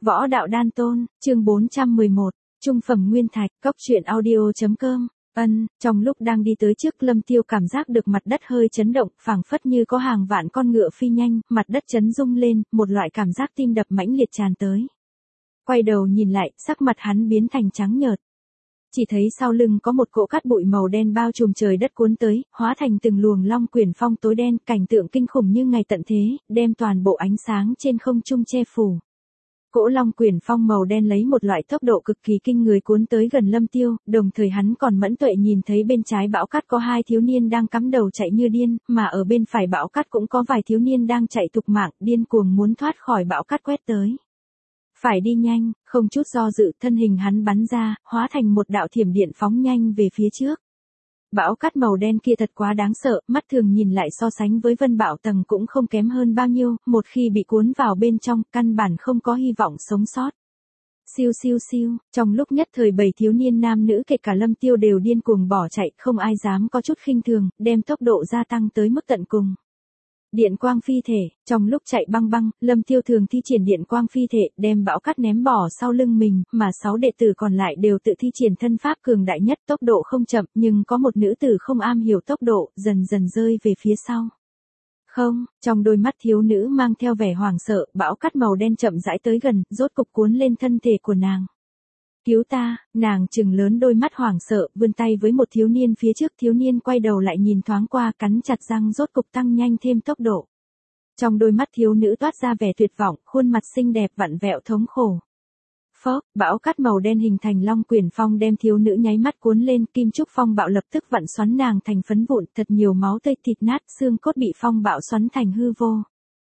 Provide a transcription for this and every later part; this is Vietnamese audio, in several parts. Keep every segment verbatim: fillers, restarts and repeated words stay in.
Võ đạo đan tôn, chương bốn trăm mười một, trung phẩm nguyên thạch, cốc truyện audio.com. Ân, trong lúc đang đi tới trước Lâm Tiêu cảm giác được mặt đất hơi chấn động, phảng phất như có hàng vạn con ngựa phi nhanh, mặt đất chấn rung lên, một loại cảm giác tim đập mãnh liệt tràn tới. Quay đầu nhìn lại, sắc mặt hắn biến thành trắng nhợt. Chỉ thấy sau lưng có một cỗ cát bụi màu đen bao trùm trời đất cuốn tới, hóa thành từng luồng long quyển phong tối đen, cảnh tượng kinh khủng như ngày tận thế, đem toàn bộ ánh sáng trên không trung che phủ. Cỗ long quyển phong màu đen lấy một loại tốc độ cực kỳ kinh người cuốn tới gần Lâm Tiêu, đồng thời hắn còn mẫn tuệ nhìn thấy bên trái bão cát có hai thiếu niên đang cắm đầu chạy như điên, mà ở bên phải bão cát cũng có vài thiếu niên đang chạy tục mạng, điên cuồng muốn thoát khỏi bão cát quét tới. Phải đi nhanh, không chút do dự, thân hình hắn bắn ra, hóa thành một đạo thiểm điện phóng nhanh về phía trước. Bão cát màu đen kia thật quá đáng sợ, mắt thường nhìn lại so sánh với vân bạo tầng cũng không kém hơn bao nhiêu, một khi bị cuốn vào bên trong, căn bản không có hy vọng sống sót. Siêu siêu siêu, trong lúc nhất thời bảy thiếu niên nam nữ kể cả Lâm Tiêu đều điên cuồng bỏ chạy, không ai dám có chút khinh thường, đem tốc độ gia tăng tới mức tận cùng. Điện quang phi thể, trong lúc chạy băng băng, Lâm Tiêu thường thi triển điện quang phi thể, đem bão cát ném bỏ sau lưng mình, mà sáu đệ tử còn lại đều tự thi triển thân pháp cường đại nhất, tốc độ không chậm, nhưng có một nữ tử không am hiểu tốc độ, dần dần rơi về phía sau. Không, trong đôi mắt thiếu nữ mang theo vẻ hoảng sợ, bão cát màu đen chậm rãi tới gần, rốt cục cuốn lên thân thể của nàng. Cứu ta, nàng trừng lớn đôi mắt hoảng sợ, vươn tay với một thiếu niên phía trước, thiếu niên quay đầu lại nhìn thoáng qua, cắn chặt răng rốt cục tăng nhanh thêm tốc độ. Trong đôi mắt thiếu nữ toát ra vẻ tuyệt vọng, khuôn mặt xinh đẹp vặn vẹo thống khổ. Phốc, bão cát màu đen hình thành long quyển phong đem thiếu nữ nháy mắt cuốn lên, kim trúc phong bạo lập tức vặn xoắn nàng thành phấn vụn, thật nhiều máu tươi thịt nát, xương cốt bị phong bạo xoắn thành hư vô.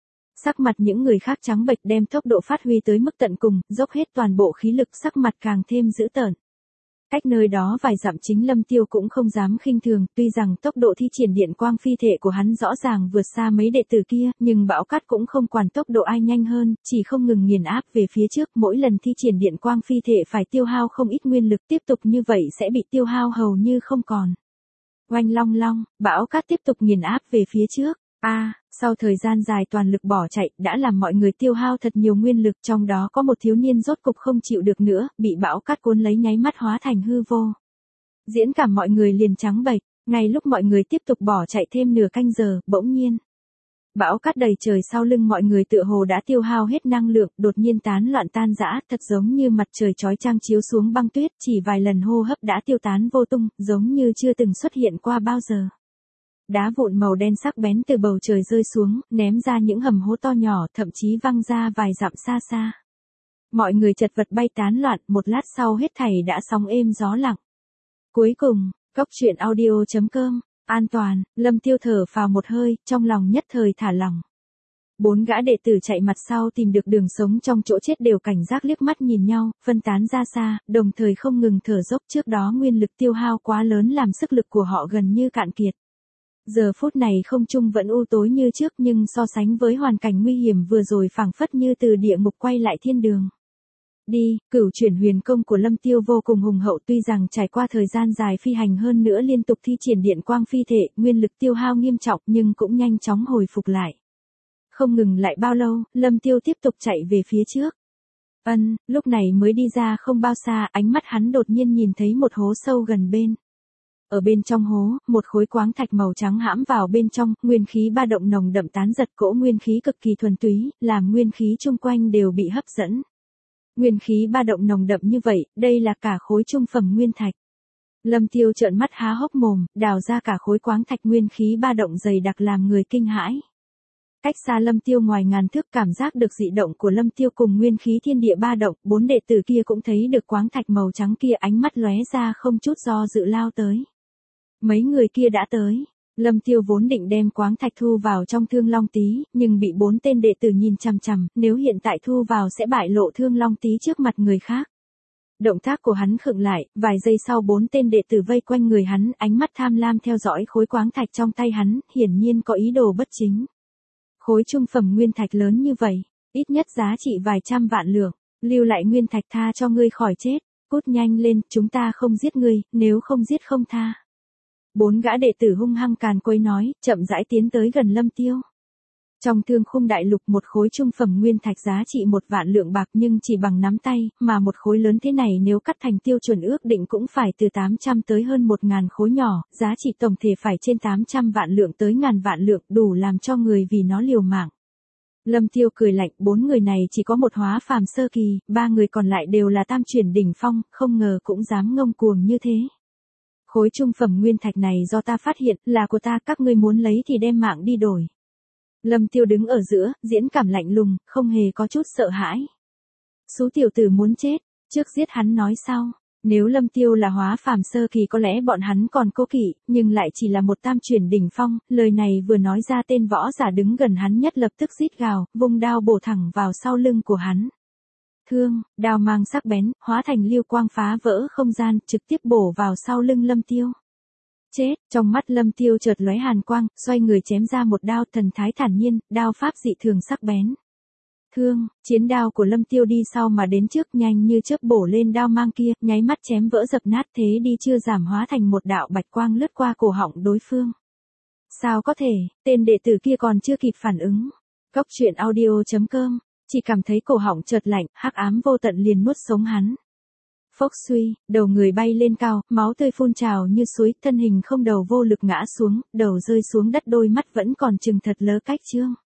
Sắc mặt những người khác trắng bệch, đem tốc độ phát huy tới mức tận cùng, dốc hết toàn bộ khí lực, sắc mặt càng thêm dữ tợn. Cách nơi đó vài dặm chính Lâm Tiêu cũng không dám khinh thường, tuy rằng tốc độ thi triển điện quang phi thể của hắn rõ ràng vượt xa mấy đệ tử kia, nhưng bão cát cũng không quản tốc độ ai nhanh hơn, chỉ không ngừng nghiền áp về phía trước, mỗi lần thi triển điện quang phi thể phải tiêu hao không ít nguyên lực, tiếp tục như vậy sẽ bị tiêu hao hầu như không còn. Oanh long long, bão cát tiếp tục nghiền áp về phía trước. A, à, sau thời gian dài toàn lực bỏ chạy, đã làm mọi người tiêu hao thật nhiều nguyên lực, trong đó có một thiếu niên rốt cục không chịu được nữa, bị bão cát cuốn lấy nháy mắt hóa thành hư vô. Diễn cảm mọi người liền trắng bệch, ngay lúc mọi người tiếp tục bỏ chạy thêm nửa canh giờ, bỗng nhiên. Bão cát đầy trời sau lưng mọi người tựa hồ đã tiêu hao hết năng lượng, đột nhiên tán loạn tan rã, thật giống như mặt trời chói chang chiếu xuống băng tuyết, chỉ vài lần hô hấp đã tiêu tán vô tung, giống như chưa từng xuất hiện qua bao giờ. Đá vụn màu đen sắc bén từ bầu trời rơi xuống, ném ra những hầm hố to nhỏ, thậm chí văng ra vài dặm xa xa. Mọi người chật vật bay tán loạn, một lát sau hết thảy đã sóng êm gió lặng. Cuối cùng, cốc truyện audio.com, an toàn, Lâm Tiêu thở phào một hơi, trong lòng nhất thời thả lỏng. Bốn gã đệ tử chạy mặt sau tìm được đường sống trong chỗ chết đều cảnh giác liếc mắt nhìn nhau, phân tán ra xa, đồng thời không ngừng thở dốc, trước đó nguyên lực tiêu hao quá lớn làm sức lực của họ gần như cạn kiệt. Giờ phút này không trung vẫn u tối như trước, nhưng so sánh với hoàn cảnh nguy hiểm vừa rồi phảng phất như từ địa ngục quay lại thiên đường. Đi, cửu chuyển huyền công của Lâm Tiêu vô cùng hùng hậu, tuy rằng trải qua thời gian dài phi hành hơn nữa liên tục thi triển điện quang phi thể, nguyên lực tiêu hao nghiêm trọng nhưng cũng nhanh chóng hồi phục lại. Không ngừng lại bao lâu, Lâm Tiêu tiếp tục chạy về phía trước. Ân, lúc này mới đi ra không bao xa, ánh mắt hắn đột nhiên nhìn thấy một hố sâu gần bên. Ở bên trong hố, một khối quáng thạch màu trắng hãm vào bên trong, nguyên khí ba động nồng đậm tán giật, cỗ nguyên khí cực kỳ thuần túy, làm nguyên khí chung quanh đều bị hấp dẫn. Nguyên khí ba động nồng đậm như vậy, đây là cả khối trung phẩm nguyên thạch. Lâm Tiêu trợn mắt há hốc mồm, đào ra cả khối quáng thạch, nguyên khí ba động dày đặc làm người kinh hãi. Cách xa Lâm Tiêu ngoài ngàn thước, cảm giác được dị động của Lâm Tiêu cùng nguyên khí thiên địa ba động, bốn đệ tử kia cũng thấy được quáng thạch màu trắng kia, ánh mắt lóe ra không chút do dự lao tới. Mấy người kia đã tới. Lâm Tiêu vốn định đem quáng thạch thu vào trong Thương Long Tí, nhưng bị bốn tên đệ tử nhìn chằm chằm, nếu hiện tại thu vào sẽ bại lộ Thương Long Tí trước mặt người khác. Động tác của hắn khựng lại, vài giây sau bốn tên đệ tử vây quanh người hắn, ánh mắt tham lam theo dõi khối quáng thạch trong tay hắn, hiển nhiên có ý đồ bất chính. Khối trung phẩm nguyên thạch lớn như vậy, ít nhất giá trị vài trăm vạn lượng, lưu lại nguyên thạch tha cho ngươi khỏi chết, cút nhanh lên, chúng ta không giết ngươi, nếu không giết không tha. Bốn gã đệ tử hung hăng càn quấy nói, chậm rãi tiến tới gần Lâm Tiêu. Trong thương khung đại lục một khối trung phẩm nguyên thạch giá trị một vạn lượng bạc nhưng chỉ bằng nắm tay, mà một khối lớn thế này nếu cắt thành tiêu chuẩn ước định cũng phải từ tám trăm tới hơn một ngàn khối nhỏ, giá trị tổng thể phải trên tám trăm vạn lượng tới ngàn vạn lượng, đủ làm cho người vì nó liều mạng. Lâm Tiêu cười lạnh, bốn người này chỉ có một hóa phàm sơ kỳ, ba người còn lại đều là tam chuyển đỉnh phong, không ngờ cũng dám ngông cuồng như thế. Khối trung phẩm nguyên thạch này do ta phát hiện, là của ta, các ngươi muốn lấy thì đem mạng đi đổi. Lâm Tiêu đứng ở giữa, diễn cảm lạnh lùng, không hề có chút sợ hãi. Số tiểu tử muốn chết, trước giết hắn nói sau. Nếu Lâm Tiêu là hóa phàm sơ kỳ có lẽ bọn hắn còn cố kỵ, nhưng lại chỉ là một tam chuyển đỉnh phong, lời này vừa nói ra tên võ giả đứng gần hắn nhất lập tức rít gào, vung đao bổ thẳng vào sau lưng của hắn. Thương, đao mang sắc bén, hóa thành lưu quang phá vỡ không gian, trực tiếp bổ vào sau lưng Lâm Tiêu. Chết, trong mắt Lâm Tiêu chợt lóe hàn quang, xoay người chém ra một đao, thần thái thản nhiên, đao pháp dị thường sắc bén. Thương, chiến đao của Lâm Tiêu đi sau mà đến trước, nhanh như chớp bổ lên đao mang kia, nháy mắt chém vỡ dập nát, thế đi chưa giảm hóa thành một đạo bạch quang lướt qua cổ họng đối phương. Sao có thể, tên đệ tử kia còn chưa kịp phản ứng. Cốc truyện audio chấm com, chỉ cảm thấy cổ họng chợt lạnh, hắc ám vô tận liền nuốt sống hắn. Phốc suy, đầu người bay lên cao, máu tươi phun trào như suối, thân hình không đầu vô lực ngã xuống, đầu rơi xuống đất, đôi mắt vẫn còn trừng thật lớ cách trương.